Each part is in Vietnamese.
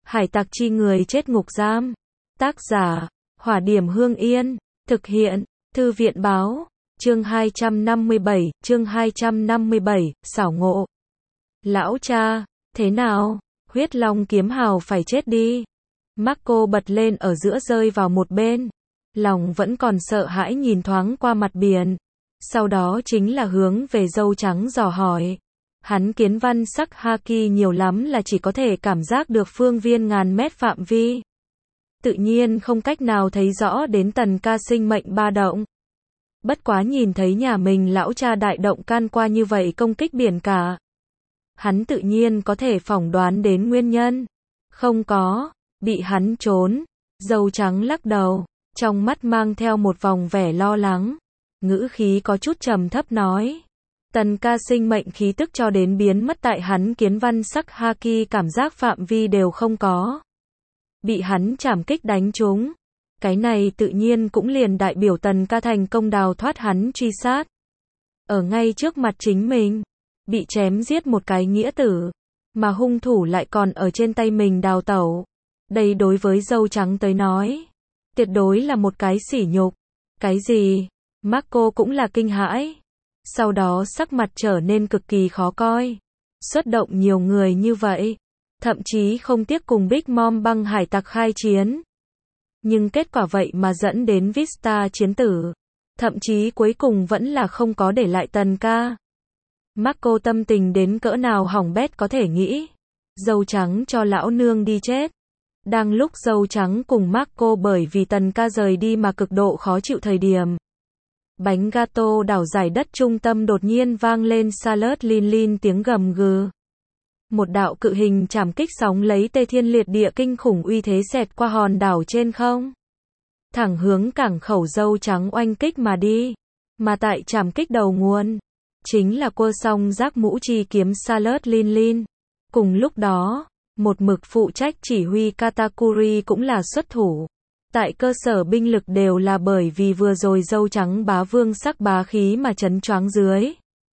Hải tặc chi người chết ngục giam. Tác giả, Hỏa Điểm Hương Yên. Thực hiện, Thư viện báo. Chương 257, xảo ngộ. Lão cha, thế nào? Huyết Long kiếm hào phải chết đi. Marco bật lên ở giữa rơi vào một bên. Lòng vẫn còn sợ hãi nhìn thoáng qua mặt biển. Sau đó chính là hướng về dâu trắng dò hỏi. Hắn kiến văn sắc haki nhiều lắm là chỉ có thể cảm giác được phương viên ngàn mét phạm vi. Tự nhiên không cách nào thấy rõ đến tần ca sinh mệnh ba động. Bất quá nhìn thấy nhà mình lão cha đại động can qua như vậy công kích biển cả. Hắn tự nhiên có thể phỏng đoán đến nguyên nhân. Không có, bị hắn trốn. Dâu trắng lắc đầu, trong mắt mang theo một vòng vẻ lo lắng. Ngữ khí có chút trầm thấp nói. Tần ca sinh mệnh khí tức cho đến biến mất tại hắn kiến văn sắc haki cảm giác phạm vi đều không có. Bị hắn trảm kích đánh trúng. Cái này tự nhiên cũng liền đại biểu tần ca thành công đào thoát hắn truy sát. Ở ngay trước mặt chính mình. Bị chém giết một cái nghĩa tử. Mà hung thủ lại còn ở trên tay mình đào tẩu. Đây đối với dâu trắng tới nói. Tuyệt đối là một cái sỉ nhục. Cái gì? Marco cũng là kinh hãi. Sau đó sắc mặt trở nên cực kỳ khó coi. Xuất động nhiều người như vậy. Thậm chí không tiếc cùng Big Mom băng hải tặc khai chiến. Nhưng kết quả vậy mà dẫn đến Vista chiến tử. Thậm chí cuối cùng vẫn là không có để lại tần ca. Marco tâm tình đến cỡ nào hỏng bét có thể nghĩ. Dâu trắng cho lão nương đi chết. Đang lúc dâu trắng cùng Marco bởi vì tần ca rời đi mà cực độ khó chịu thời điểm. Bánh gato đảo giải đất trung tâm đột nhiên vang lên Salad Lin Lin tiếng gầm gừ. Một đạo cự hình trảm kích sóng lấy tê thiên liệt địa kinh khủng uy thế xẹt qua hòn đảo trên không. Thẳng hướng cảng khẩu dâu trắng oanh kích mà đi. Mà tại trảm kích đầu nguồn. Chính là cua song giác mũ chi kiếm Salad Lin Lin. Cùng lúc đó, một mực phụ trách chỉ huy Katakuri cũng là xuất thủ. Tại cơ sở binh lực đều là bởi vì vừa rồi dâu trắng bá vương sắc bá khí mà chấn choáng dưới.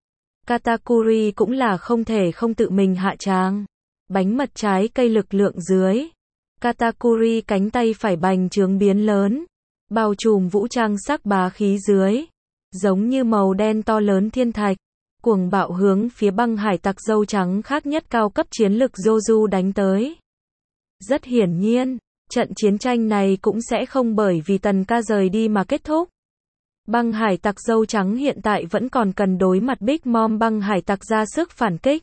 Katakuri cũng là không thể không tự mình hạ tràng. Bánh mật trái cây lực lượng dưới. Katakuri cánh tay phải bành trướng biến lớn. Bao trùm vũ trang sắc bá khí dưới. Giống như màu đen to lớn thiên thạch. Cuồng bạo hướng phía băng hải tặc dâu trắng khác nhất cao cấp chiến lực Joju đánh tới. Rất hiển nhiên. Trận chiến tranh này cũng sẽ không bởi vì tần ca rời đi mà kết thúc. Băng hải tặc dâu trắng hiện tại vẫn còn cần đối mặt Big Mom băng hải tặc ra sức phản kích.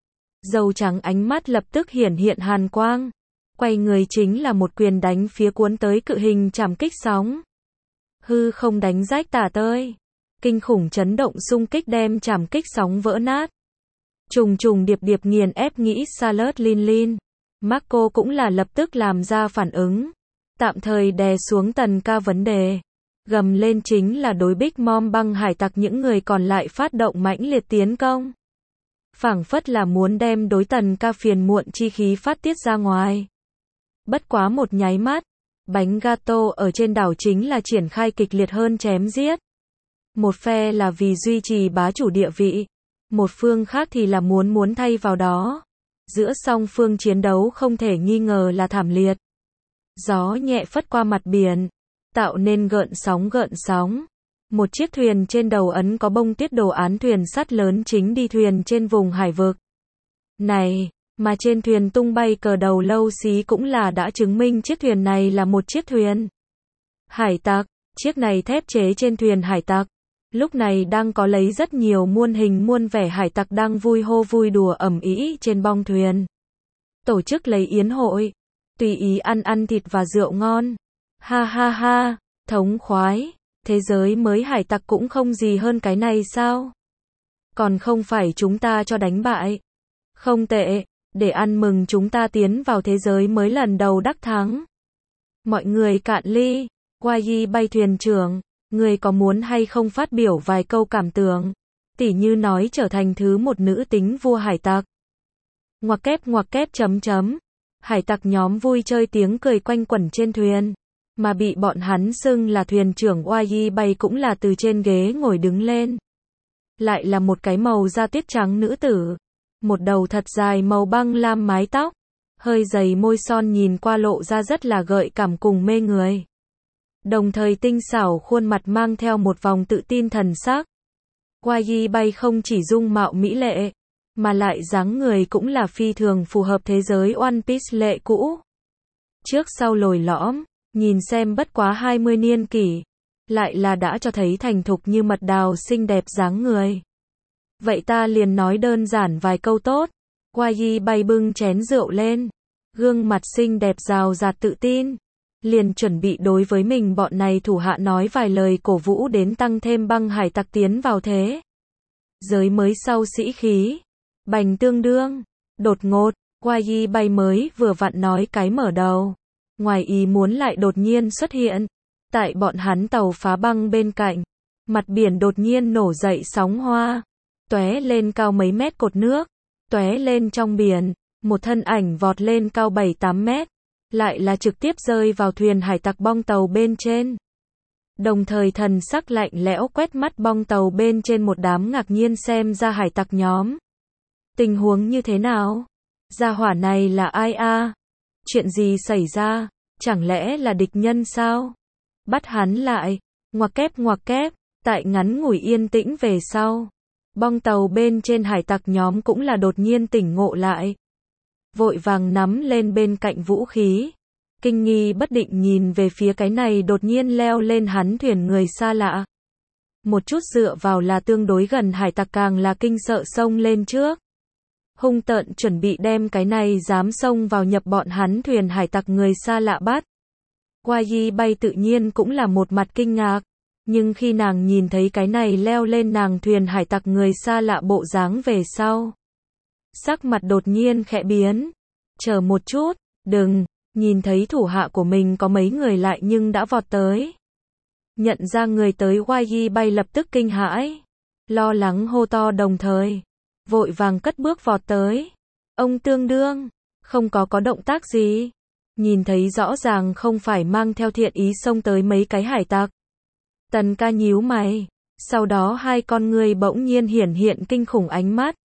Dâu trắng ánh mắt lập tức hiển hiện hàn quang. Quay người chính là một quyền đánh phía cuốn tới cự hình trảm kích sóng. Hư không đánh rách tả tơi. Kinh khủng chấn động xung kích đem trảm kích sóng vỡ nát. Trùng trùng điệp điệp nghiền ép nghĩ Salad Lin Lin. Marco cũng là lập tức làm ra phản ứng. Tạm thời đè xuống tần ca vấn đề. Gầm lên chính là đối Big Mom băng hải tặc những người còn lại phát động mãnh liệt tiến công. Phảng phất là muốn đem đối tần ca phiền muộn chi khí phát tiết ra ngoài. Bất quá một nháy mắt. Bánh gato ở trên đảo chính là triển khai kịch liệt hơn chém giết. Một phe là vì duy trì bá chủ địa vị. Một phương khác thì là muốn thay vào đó. Giữa song phương chiến đấu không thể nghi ngờ là thảm liệt. Gió nhẹ phất qua mặt biển, tạo nên gợn sóng. Một chiếc thuyền trên đầu ấn có bông tuyết đồ án thuyền sắt lớn chính đi thuyền trên vùng hải vực. Này, mà trên thuyền tung bay cờ đầu lâu xí cũng là đã chứng minh chiếc thuyền này là một chiếc thuyền hải tặc. Chiếc này thép chế trên thuyền hải tặc. Lúc này đang có lấy rất nhiều muôn hình muôn vẻ hải tặc đang vui hô vui đùa ầm ĩ trên bong thuyền. Tổ chức lấy yến hội. Tùy ý ăn thịt và rượu ngon. Ha ha ha, thống khoái. Thế giới mới hải tặc cũng không gì hơn cái này sao? Còn không phải chúng ta cho đánh bại. Không tệ, để ăn mừng chúng ta tiến vào thế giới mới lần đầu đắc thắng. Mọi người cạn ly. Wayi bay thuyền trưởng. Người có muốn hay không phát biểu vài câu cảm tưởng, tỉ như nói trở thành thứ một nữ tính vua hải tặc. Ngoặc kép chấm. Hải tặc nhóm vui chơi tiếng cười quanh quẩn trên thuyền, mà bị bọn hắn xưng là thuyền trưởng Wayi bay cũng là từ trên ghế ngồi đứng lên. Lại là một cái màu da tuyết trắng nữ tử, một đầu thật dài màu băng lam mái tóc, hơi dày môi son nhìn qua lộ ra rất là gợi cảm cùng mê người. Đồng thời tinh xảo khuôn mặt mang theo một vòng tự tin thần sắc. YG Bay không chỉ dung mạo mỹ lệ, mà lại dáng người cũng là phi thường phù hợp thế giới One Piece lệ cũ. Trước sau lồi lõm, nhìn xem bất quá 20 niên kỷ, lại là đã cho thấy thành thục như mật đào xinh đẹp dáng người. Vậy ta liền nói đơn giản vài câu tốt. YG Bay bưng chén rượu lên, gương mặt xinh đẹp rào rạt tự tin, liền chuẩn bị đối với mình bọn này thủ hạ nói vài lời cổ vũ đến tăng thêm băng hải tặc tiến vào thế giới mới sau sĩ khí. Bành tương đương, đột ngột, YG Bay mới vừa vặn nói cái mở đầu, ngoài ý muốn lại đột nhiên xuất hiện. Tại bọn hắn tàu phá băng bên cạnh, mặt biển đột nhiên nổ dậy sóng hoa, tóe lên cao mấy mét cột nước, tóe lên trong biển, một thân ảnh vọt lên cao 7-8 mét, lại là trực tiếp rơi vào thuyền hải tặc bong tàu bên trên. Đồng thời thần sắc lạnh lẽo quét mắt bong tàu bên trên một đám ngạc nhiên xem ra hải tặc nhóm. Tình huống như thế nào? Gia hỏa này là ai a? Chuyện gì xảy ra? Chẳng lẽ là địch nhân sao? Bắt hắn lại, ngoặc kép, tại ngắn ngủi yên tĩnh về sau. Bong tàu bên trên hải tặc nhóm cũng là đột nhiên tỉnh ngộ lại. Vội vàng nắm lên bên cạnh vũ khí. Kinh nghi bất định nhìn về phía cái này đột nhiên leo lên hắn thuyền người xa lạ. Một chút dựa vào là tương đối gần hải tặc càng là kinh sợ xông lên trước. Hung tợn chuẩn bị đem cái này dám xông vào nhập bọn hắn thuyền hải tặc người xa lạ bắt. YG Bay tự nhiên cũng là một mặt kinh ngạc, nhưng khi nàng nhìn thấy cái này leo lên nàng thuyền hải tặc người xa lạ bộ dáng về sau, sắc mặt đột nhiên khẽ biến. Chờ một chút, đừng, nhìn thấy thủ hạ của mình có mấy người lại nhưng đã vọt tới. Nhận ra người tới YG Bay lập tức kinh hãi, lo lắng hô to đồng thời, vội vàng cất bước vọt tới. Ông tương đương, không có động tác gì. Nhìn thấy rõ ràng không phải mang theo thiện ý xông tới mấy cái hải tặc. Tần ca nhíu mày, sau đó hai con người bỗng nhiên hiển hiện kinh khủng ánh mắt.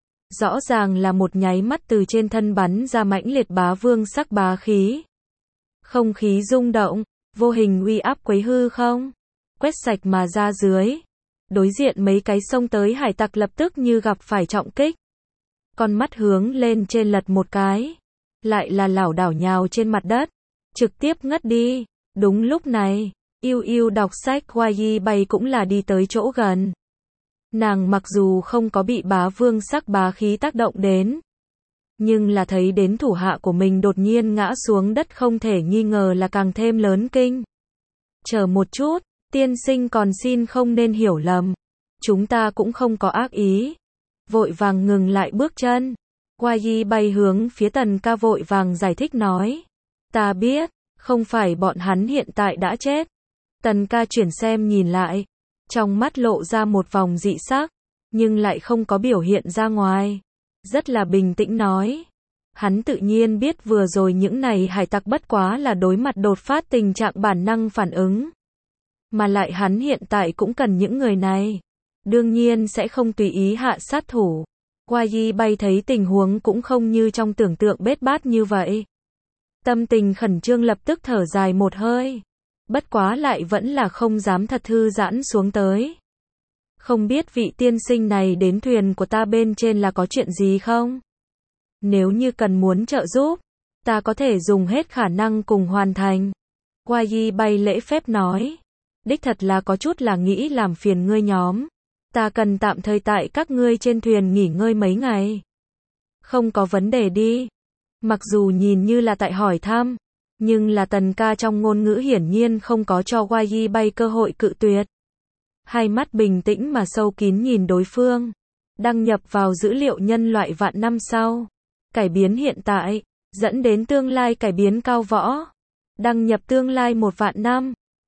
Rõ ràng là một nháy mắt từ trên thân bắn ra mãnh liệt bá vương sắc bá khí. Không khí rung động, vô hình uy áp quấy hư không, quét sạch mà ra dưới. Đối diện mấy cái xông tới hải tặc lập tức như gặp phải trọng kích. Con mắt hướng lên trên lật một cái, lại là lảo đảo nhào trên mặt đất, trực tiếp ngất đi. Đúng lúc này, Yêu Yêu đọc sách YG Bay cũng là đi tới chỗ gần. Nàng mặc dù không có bị bá vương sắc bá khí tác động đến, nhưng là thấy đến thủ hạ của mình đột nhiên ngã xuống đất không thể nghi ngờ là càng thêm lớn kinh. Chờ một chút, tiên sinh còn xin không nên hiểu lầm, chúng ta cũng không có ác ý. Vội vàng ngừng lại bước chân. YG Bay hướng phía Tần ca vội vàng giải thích nói. Ta biết, không phải bọn hắn hiện tại đã chết. Tần ca chuyển xem nhìn lại, trong mắt lộ ra một vòng dị sắc, nhưng lại không có biểu hiện ra ngoài. Rất là bình tĩnh nói. Hắn tự nhiên biết vừa rồi những này hải tặc bất quá là đối mặt đột phát tình trạng bản năng phản ứng. Mà lại hắn hiện tại cũng cần những người này. Đương nhiên sẽ không tùy ý hạ sát thủ. YG Bay thấy tình huống cũng không như trong tưởng tượng bết bát như vậy. Tâm tình khẩn trương lập tức thở dài một hơi. Bất quá lại vẫn là không dám thật thư giãn xuống tới. Không biết vị tiên sinh này đến thuyền của ta bên trên là có chuyện gì không? Nếu như cần muốn trợ giúp, ta có thể dùng hết khả năng cùng hoàn thành. YG Bay lễ phép nói. Đích thật là có chút là nghĩ làm phiền ngươi nhóm. Ta cần tạm thời tại các ngươi trên thuyền nghỉ ngơi mấy ngày. Không có vấn đề đi. Mặc dù nhìn như là tại hỏi thăm, nhưng là Tần ca trong ngôn ngữ hiển nhiên không có cho YG Bay cơ hội cự tuyệt. Hai mắt bình tĩnh mà sâu kín nhìn đối phương. Đăng nhập vào dữ liệu nhân loại vạn năm sau. Cải biến hiện tại, dẫn đến tương lai cải biến cao võ. Đăng nhập tương lai 1 vạn năm.